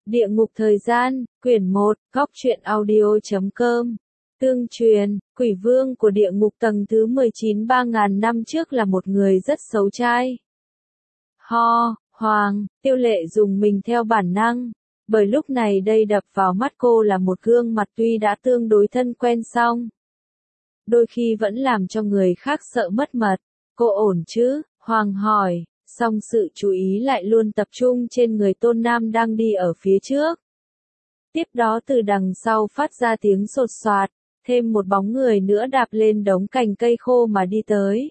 Địa ngục thời gian, quyển 1, góc truyện audio.com. Tương truyền, quỷ vương của địa ngục tầng thứ 19 3.000 năm trước là một người rất xấu trai. Hoàng, Tiêu Lệ dùng mình theo bản năng, bởi lúc này đây đập vào mắt cô là một gương mặt tuy đã tương đối thân quen song đôi khi vẫn làm cho người khác sợ mất mật. Cô ổn chứ? Hoàng hỏi, song sự chú ý lại luôn tập trung trên người Tôn Nam đang đi ở phía trước. Tiếp đó từ đằng sau phát ra tiếng sột soạt, thêm một bóng người nữa đạp lên đống cành cây khô mà đi tới.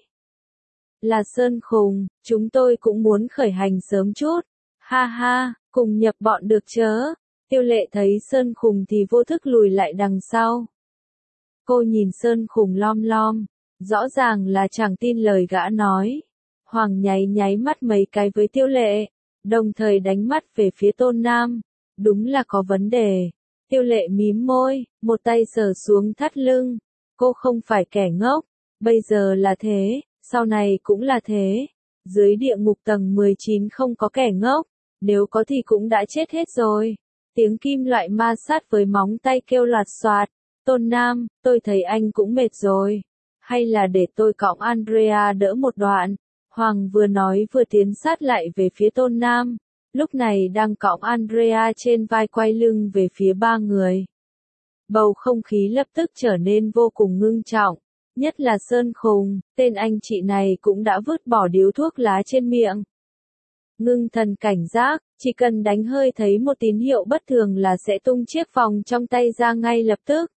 Là Sơn Khùng, chúng tôi cũng muốn khởi hành sớm chút. Ha ha, cùng nhập bọn được chớ. Tiêu Lệ thấy Sơn Khùng thì vô thức lùi lại đằng sau. Cô nhìn Sơn Khùng lom lom, rõ ràng là chẳng tin lời gã nói. Hoàng nháy mắt mấy cái với Tiêu Lệ, đồng thời đánh mắt về phía Tôn Nam. Đúng là có vấn đề. Tiêu Lệ mím môi, một tay sờ xuống thắt lưng. Cô không phải kẻ ngốc, bây giờ là thế, sau này cũng là thế. Dưới địa ngục tầng 19 không có kẻ ngốc, nếu có thì cũng đã chết hết rồi. Tiếng kim loại ma sát với móng tay kêu loạt xoạt. Tôn Nam, tôi thấy anh cũng mệt rồi. Hay là để tôi cõng Andrea đỡ một đoạn. Hoàng vừa nói vừa tiến sát lại về phía Tôn Nam. Lúc này đang cõng Andrea trên vai quay lưng về phía ba người. Bầu không khí lập tức trở nên vô cùng ngưng trọng. Nhất là Sơn Khùng, tên anh chị này cũng đã vứt bỏ điếu thuốc lá trên miệng. Ngưng thần cảnh giác, chỉ cần đánh hơi thấy một tín hiệu bất thường là sẽ tung chiếc vòng trong tay ra ngay lập tức.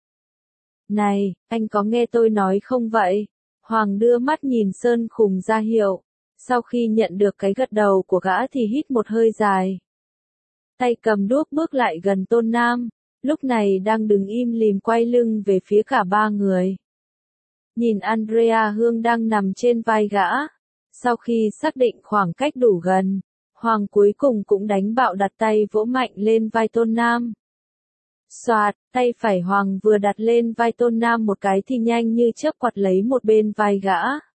Này, anh có nghe tôi nói không vậy? Hoàng đưa mắt nhìn Sơn Khùng ra hiệu. Sau khi nhận được cái gật đầu của gã thì hít một hơi dài. Tay cầm đuốc bước lại gần Tôn Nam, lúc này đang đứng im lìm quay lưng về phía cả ba người. Nhìn Andrea Hương đang nằm trên vai gã. Sau khi xác định khoảng cách đủ gần, Hoàng cuối cùng cũng đánh bạo đặt tay vỗ mạnh lên vai Tôn Nam. Xoạt, tay phải Hoàng vừa đặt lên vai Tôn Nam một cái thì nhanh như chớp quạt lấy một bên vai gã.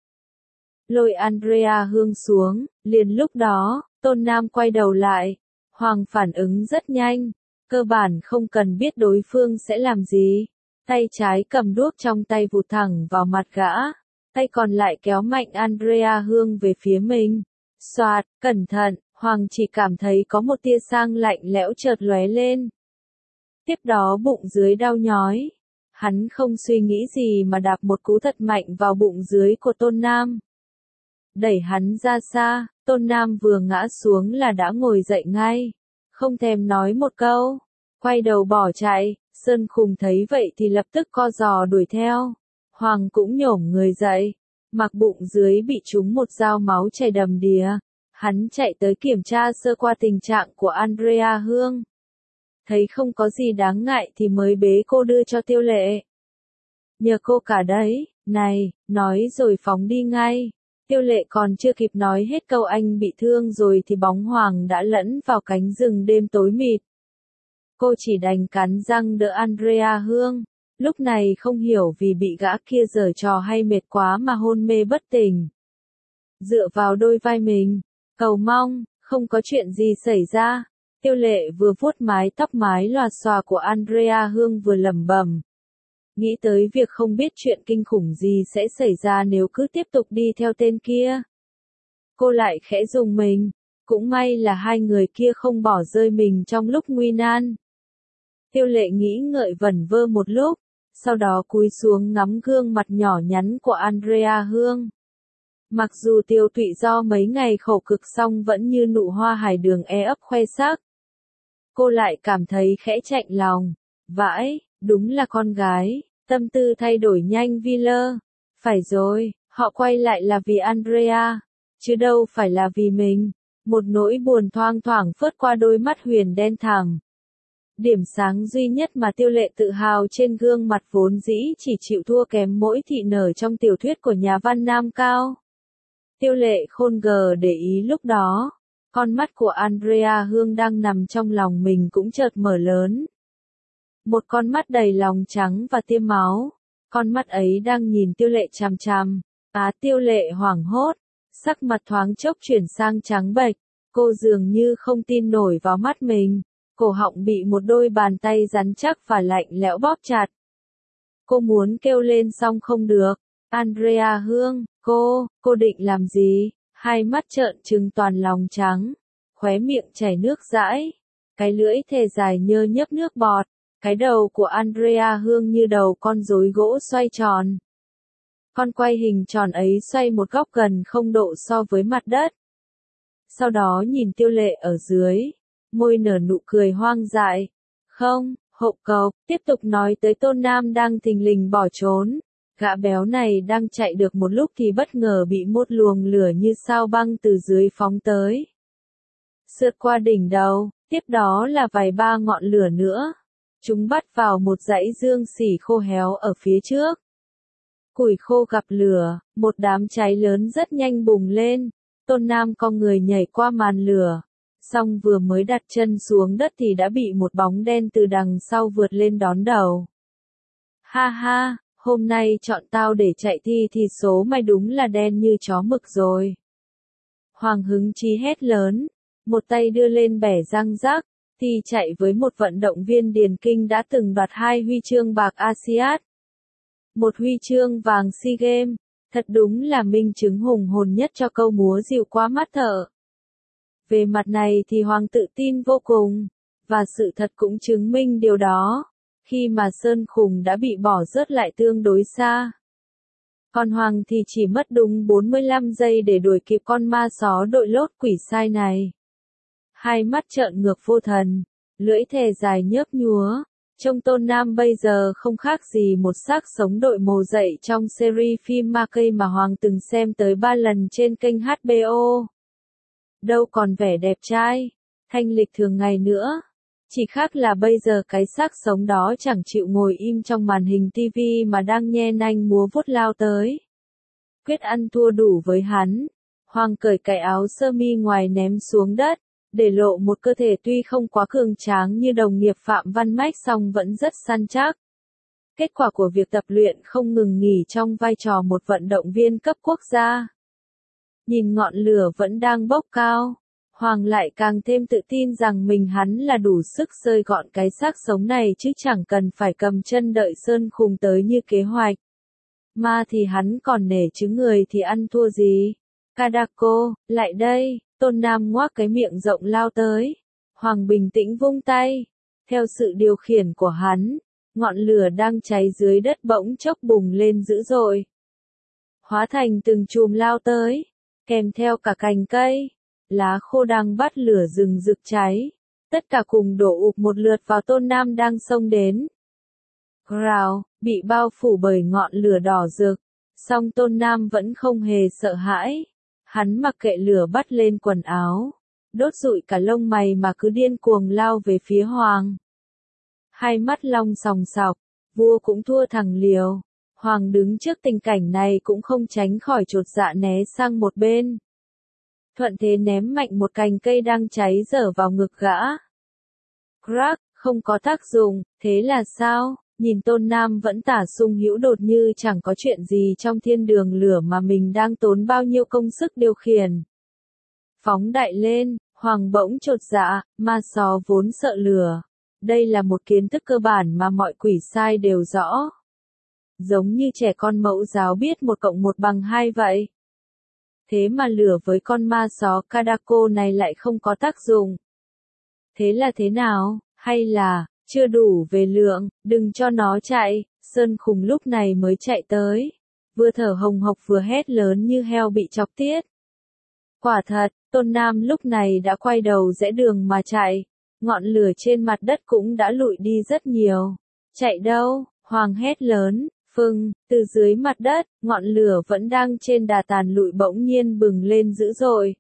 Lôi Andrea Hương xuống, liền lúc đó, Tôn Nam quay đầu lại. Hoàng phản ứng rất nhanh, cơ bản không cần biết đối phương sẽ làm gì. Tay trái cầm đuốc trong tay vụt thẳng vào mặt gã, tay còn lại kéo mạnh Andrea Hương về phía mình. Xoạt, cẩn thận, Hoàng chỉ cảm thấy có một tia sang lạnh lẽo chợt lóe lên. Tiếp đó bụng dưới đau nhói. Hắn không suy nghĩ gì mà đạp một cú thật mạnh vào bụng dưới của Tôn Nam. Đẩy hắn ra xa, Tôn Nam vừa ngã xuống là đã ngồi dậy ngay. Không thèm nói một câu. Quay đầu bỏ chạy, Sơn Khùng thấy vậy thì lập tức co giò đuổi theo. Hoàng cũng nhổm người dậy. Mặc bụng dưới bị trúng một dao máu chảy đầm đìa. Hắn chạy tới kiểm tra sơ qua tình trạng của Andrea Hương. Thấy không có gì đáng ngại thì mới bế cô đưa cho Tiêu Lệ. Nhờ cô cả đấy, này, nói rồi phóng đi ngay. Tiêu Lệ còn chưa kịp nói hết câu anh bị thương rồi thì bóng Hoàng đã lẫn vào cánh rừng đêm tối mịt. Cô chỉ đành cắn răng đỡ Andrea Hương. Lúc này không hiểu vì bị gã kia giở trò hay mệt quá mà hôn mê bất tỉnh. Dựa vào đôi vai mình, cầu mong, không có chuyện gì xảy ra. Tiêu Lệ vừa vuốt mái tóc mái lòa xòa của Andrea Hương vừa lẩm bẩm. Nghĩ tới việc không biết chuyện kinh khủng gì sẽ xảy ra nếu cứ tiếp tục đi theo tên kia. Cô lại khẽ rùng mình, cũng may là hai người kia không bỏ rơi mình trong lúc nguy nan. Tiêu Lệ nghĩ ngợi vẩn vơ một lúc, sau đó cúi xuống ngắm gương mặt nhỏ nhắn của Andrea Hương. Mặc dù tiêu tụy do mấy ngày khổ cực song vẫn như nụ hoa hải đường ấp khoe sắc. Cô lại cảm thấy khẽ chạnh lòng. Vãi, đúng là con gái. Tâm tư thay đổi nhanh vi lơ. Phải rồi, họ quay lại là vì Andrea, chứ đâu phải là vì mình. Một nỗi buồn thoang thoảng phớt qua đôi mắt huyền đen thẳm. Điểm sáng duy nhất mà Tiêu Lệ tự hào trên gương mặt vốn dĩ chỉ chịu thua kém mỗi thị nở trong tiểu thuyết của nhà văn Nam Cao. Tiêu Lệ khôn gờ để ý lúc đó, con mắt của Andrea Hương đang nằm trong lòng mình cũng chợt mở lớn. Một con mắt đầy lòng trắng và tia máu, con mắt ấy đang nhìn Tiêu Lệ chằm chằm. Tiêu Lệ hoảng hốt, sắc mặt thoáng chốc chuyển sang trắng bệch, cô dường như không tin nổi vào mắt mình. cổ họng bị một đôi bàn tay rắn chắc và lạnh lẽo bóp chặt. Cô muốn kêu lên xong không được. Andrea Hương, cô định làm gì? Hai mắt trợn trừng toàn lòng trắng, khóe miệng chảy nước dãi, cái lưỡi thề dài nhơ nhấp nước bọt, cái đầu của Andrea Hương như đầu con rối gỗ xoay tròn. Con quay hình tròn ấy xoay một góc gần 0 độ so với mặt đất. Sau đó nhìn Tiêu Lệ ở dưới, môi nở nụ cười hoang dại. Không, hậu cầu, tiếp tục nói tới Tôn Nam đang thình lình bỏ trốn. Gã béo này đang chạy được một lúc thì bất ngờ bị một luồng lửa như sao băng từ dưới phóng tới. Sượt qua đỉnh đầu, tiếp đó là vài ba ngọn lửa nữa. Chúng bắt vào một dãy dương xỉ khô héo ở phía trước. Củi khô gặp lửa, một đám cháy lớn rất nhanh bùng lên. Tôn Nam cong người nhảy qua màn lửa. Xong vừa mới đặt chân xuống đất thì đã bị một bóng đen từ đằng sau vượt lên đón đầu. Ha ha, hôm nay chọn tao để chạy thì số mày đúng là đen như chó mực rồi. Hoàng hứng chí hét lớn, một tay đưa lên bẻ răng rắc, thì chạy với một vận động viên điền kinh đã từng đoạt 2 huy chương bạc ASEAN. 1 huy chương vàng SEA Games, thật đúng là minh chứng hùng hồn nhất cho câu múa dịu quá mắt thợ. Về mặt này thì Hoàng tự tin vô cùng, và sự thật cũng chứng minh điều đó, khi mà Sơn Khùng đã bị bỏ rớt lại tương đối xa. Còn Hoàng thì chỉ mất đúng 45 giây để đuổi kịp con ma só đội lốt quỷ sai này. Hai mắt trợn ngược vô thần, lưỡi thè dài nhớp nhúa, trông Tôn Nam bây giờ không khác gì một xác sống đội mồ dậy trong series phim ma cây mà Hoàng từng xem tới 3 lần trên kênh HBO. Đâu còn vẻ đẹp trai, thanh lịch thường ngày nữa. Chỉ khác là bây giờ cái xác sống đó chẳng chịu ngồi im trong màn hình TV mà đang nhe nanh múa vuốt lao tới. Quyết ăn thua đủ với hắn. Hoàng cởi cái áo sơ mi ngoài ném xuống đất, để lộ một cơ thể tuy không quá cường tráng như đồng nghiệp Phạm Văn Mách song vẫn rất săn chắc. Kết quả của việc tập luyện không ngừng nghỉ trong vai trò một vận động viên cấp quốc gia. Nhìn ngọn lửa vẫn đang bốc cao, Hoàng lại càng thêm tự tin rằng hắn là đủ sức xơi gọn cái xác sống này chứ chẳng cần phải cầm chân đợi Sơn Khùng tới như kế hoạch. Ma thì hắn còn nể chứ người thì ăn thua gì. Kadako, lại đây, Tôn Nam ngoác cái miệng rộng lao tới. Hoàng bình tĩnh vung tay. Theo sự điều khiển của hắn, ngọn lửa đang cháy dưới đất bỗng chốc bùng lên dữ dội. Hóa thành từng chùm lao tới, kèm theo cả cành cây, lá khô đang bắt lửa rừng rực cháy. Tất cả cùng đổ ụp một lượt vào Tôn Nam đang xông đến. Rào, bị bao phủ bởi ngọn lửa đỏ rực. Song Tôn Nam vẫn không hề sợ hãi. Hắn mặc kệ lửa bắt lên quần áo, đốt rụi cả lông mày mà cứ điên cuồng lao về phía Hoàng. Hai mắt long sòng sọc, vua cũng thua thằng liều. Hoàng đứng trước tình cảnh này cũng không tránh khỏi chột dạ né sang một bên. Thuận thế ném mạnh một cành cây đang cháy dở vào ngực gã. Crack, không có tác dụng, thế là sao? Nhìn Tôn Nam vẫn tả sung hữu đột như chẳng có chuyện gì trong thiên đường lửa mà mình đang tốn bao nhiêu công sức điều khiển. Phóng đại lên, Hoàng bỗng chột dạ, ma só vốn sợ lửa. Đây là một kiến thức cơ bản mà mọi quỷ sai đều rõ. Giống như trẻ con mẫu giáo biết 1 + 1 = 2 vậy. Thế mà lửa với con ma só Kadako này lại không có tác dụng. Thế là thế nào? Hay là chưa đủ về lượng, đừng cho nó chạy. Sơn Khùng lúc này mới chạy tới, vừa thở hồng hộc vừa hét lớn như heo bị chọc tiết. Quả thật, Tôn Nam lúc này đã quay đầu rẽ đường mà chạy, ngọn lửa trên mặt đất cũng đã lụi đi rất nhiều. Chạy đâu? Hoàng hét lớn. Phừng, từ dưới mặt đất, ngọn lửa vẫn đang trên đà tàn lụi bỗng nhiên bừng lên dữ dội.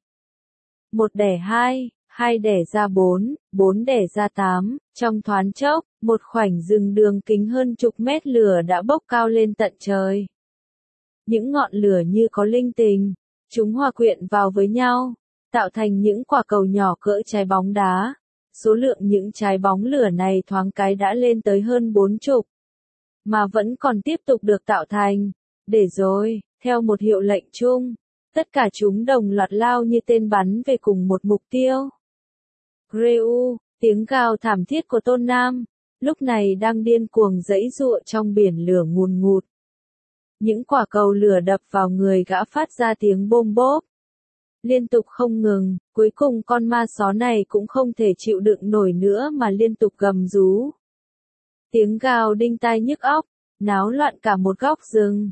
1 đẻ 2, 2 đẻ ra 4, 4 đẻ ra 8, trong thoáng chốc, một khoảnh rừng đường kính hơn chục mét lửa đã bốc cao lên tận trời. Những ngọn lửa như có linh tình, chúng hòa quyện vào với nhau, tạo thành những quả cầu nhỏ cỡ trái bóng đá. Số lượng những trái bóng lửa này thoáng cái đã lên tới hơn 40. Mà vẫn còn tiếp tục được tạo thành. Để rồi, theo một hiệu lệnh chung, tất cả chúng đồng loạt lao như tên bắn về cùng một mục tiêu. Reu, Tiếng gào thảm thiết của Tôn Nam, lúc này đang điên cuồng giãy giụa trong biển lửa ngùn ngụt. Những quả cầu lửa đập vào người gã phát ra tiếng bôm bốp. Liên tục không ngừng, cuối cùng con ma só này cũng không thể chịu đựng nổi nữa mà liên tục gầm rú. Tiếng gào đinh tai nhức óc, náo loạn cả một góc rừng.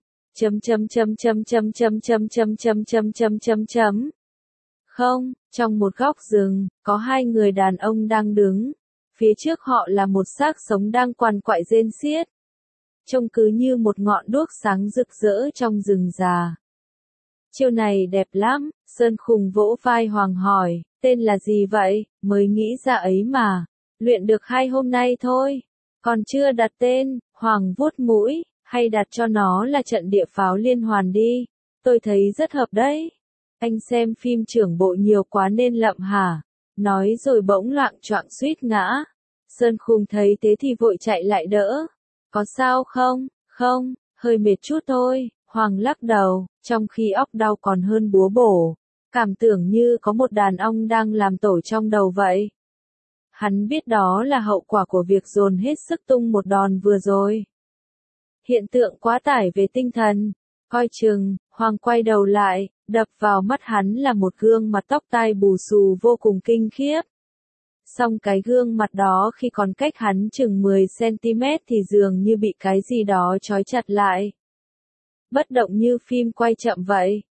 Không, trong một góc rừng, có hai người đàn ông đang đứng. Phía trước họ là một xác sống đang quằn quại rên xiết. Trông cứ như một ngọn đuốc sáng rực rỡ trong rừng già. Chiêu này đẹp lắm, Sơn Khùng vỗ vai Hoàng hỏi, tên là gì vậy, mới nghĩ ra ấy mà. Luyện được 2 hôm nay thôi, còn chưa đặt tên. Hoàng vuốt mũi, hay đặt cho nó là trận địa pháo liên hoàn đi, tôi thấy rất hợp đấy. Anh xem phim trưởng bộ nhiều quá nên lậm hả? Nói rồi bỗng loạng choạng suýt ngã. Sơn Khùng thấy thế thì vội chạy lại đỡ. Có sao không? Không, hơi mệt chút thôi. Hoàng lắc đầu, trong khi óc đau còn hơn búa bổ. Cảm tưởng như có một đàn ông đang làm tổ trong đầu vậy. Hắn biết đó là hậu quả của việc dồn hết sức tung một đòn vừa rồi. Hiện tượng quá tải về tinh thần. Coi chừng, Hoàng quay đầu lại, đập vào mắt hắn là một gương mặt tóc tai bù xù vô cùng kinh khiếp. Song cái gương mặt đó khi còn cách hắn chừng 10 cm thì dường như bị cái gì đó trói chặt lại. Bất động như phim quay chậm vậy.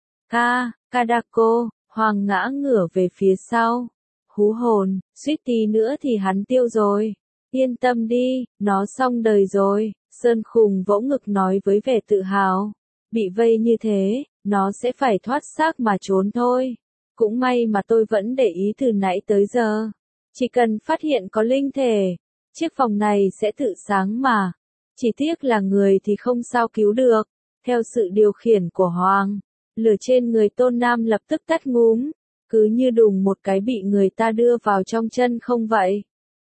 Kadako, Hoàng ngã ngửa về phía sau. Hú hồn, suýt tí nữa thì hắn tiêu rồi. Yên tâm đi, nó xong đời rồi. Sơn Khùng vỗ ngực nói với vẻ tự hào. Bị vây như thế, nó sẽ phải thoát xác mà trốn thôi. Cũng may mà tôi vẫn để ý từ nãy tới giờ. Chỉ cần phát hiện có linh thể, chiếc phòng này sẽ tự sáng mà. Chỉ tiếc là người thì không sao cứu được. Theo sự điều khiển của Hoàng, lửa trên người Tôn Nam lập tức tắt ngúm, cứ như đùng một cái bị người ta đưa vào trong chân không vậy.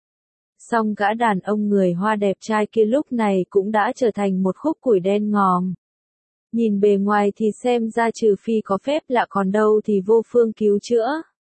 Song gã đàn ông người Hoa đẹp trai kia lúc này cũng đã trở thành một khúc củi đen ngòm. Nhìn bề ngoài thì xem ra trừ phi có phép lạ còn đâu thì vô phương cứu chữa.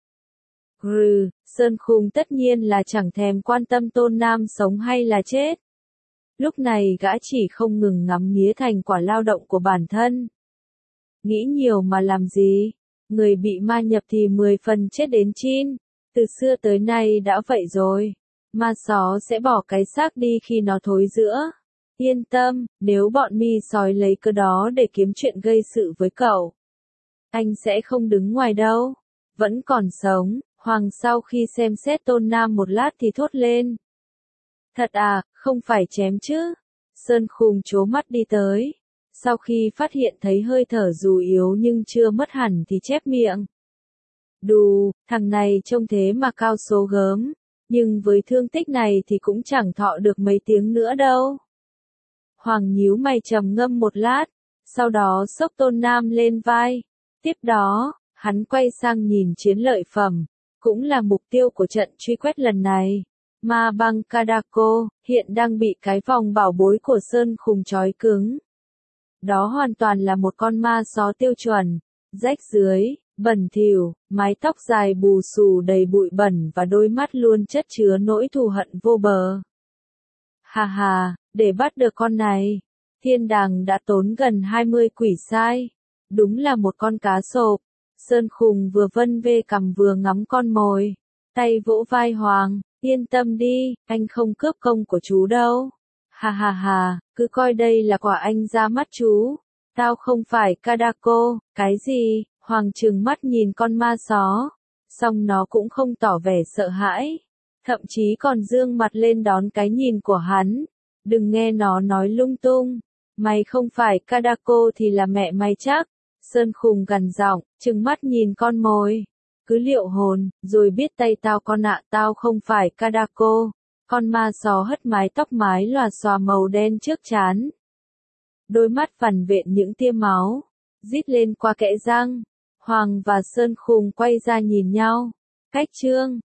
Sơn Khùng tất nhiên là chẳng thèm quan tâm Tôn Nam sống hay là chết. Lúc này gã chỉ không ngừng ngắm nghía thành quả lao động của bản thân. Nghĩ nhiều mà làm gì? Người bị ma nhập thì 10 phần chết đến 9. Từ xưa tới nay đã vậy rồi. Ma só sẽ bỏ cái xác đi khi nó thối rữa. Yên tâm, nếu bọn mi sói lấy cơ đó để kiếm chuyện gây sự với cậu, anh sẽ không đứng ngoài đâu. Vẫn còn sống. Hoàng sau khi xem xét Tôn Nam một lát thì thốt lên. Thật à, không phải chém chứ? Sơn Khùng trố mắt đi tới. Sau khi phát hiện thấy hơi thở dù yếu nhưng chưa mất hẳn thì chép miệng. Đù, thằng này trông thế mà cao số gớm. Nhưng với thương tích này thì cũng chẳng thọ được mấy tiếng nữa đâu. Hoàng nhíu mày trầm ngâm một lát. Sau đó xốc Tôn Nam lên vai. Tiếp đó, hắn quay sang nhìn chiến lợi phẩm. Cũng là mục tiêu của trận truy quét lần này. Ma băng Kadako, hiện đang bị cái vòng bảo bối của Sơn Khùng trói cứng. Đó hoàn toàn là một con ma só tiêu chuẩn, rách rưới, bẩn thỉu, mái tóc dài bù xù đầy bụi bẩn và đôi mắt luôn chất chứa nỗi thù hận vô bờ. Hà hà, để bắt được con này, thiên đàng đã tốn gần 20 quỷ sai. Đúng là một con cá sộp. Sơn Khùng vừa vân vê cằm vừa ngắm con mồi. Tay vỗ vai Hoàng, yên tâm đi, anh không cướp công của chú đâu. Ha ha ha, cứ coi đây là quà anh ra mắt chú. Tao không phải Kadako, cái gì? Hoàng trừng mắt nhìn con ma só. Song nó cũng không tỏ vẻ sợ hãi. Thậm chí còn dương mặt lên đón cái nhìn của hắn. Đừng nghe nó nói lung tung. Mày không phải Kadako thì là mẹ mày chắc. Sơn Khùng gằn giọng, trừng mắt nhìn con mồi. Cứ liệu hồn, rồi biết tay tao con ạ, tao không phải Kadako. Con ma só hất mái tóc mái lòa xòa màu đen trước trán. Đôi mắt vằn vện những tia máu, rít lên qua kẽ răng. Hoàng và Sơn Khùng quay ra nhìn nhau. Cách chương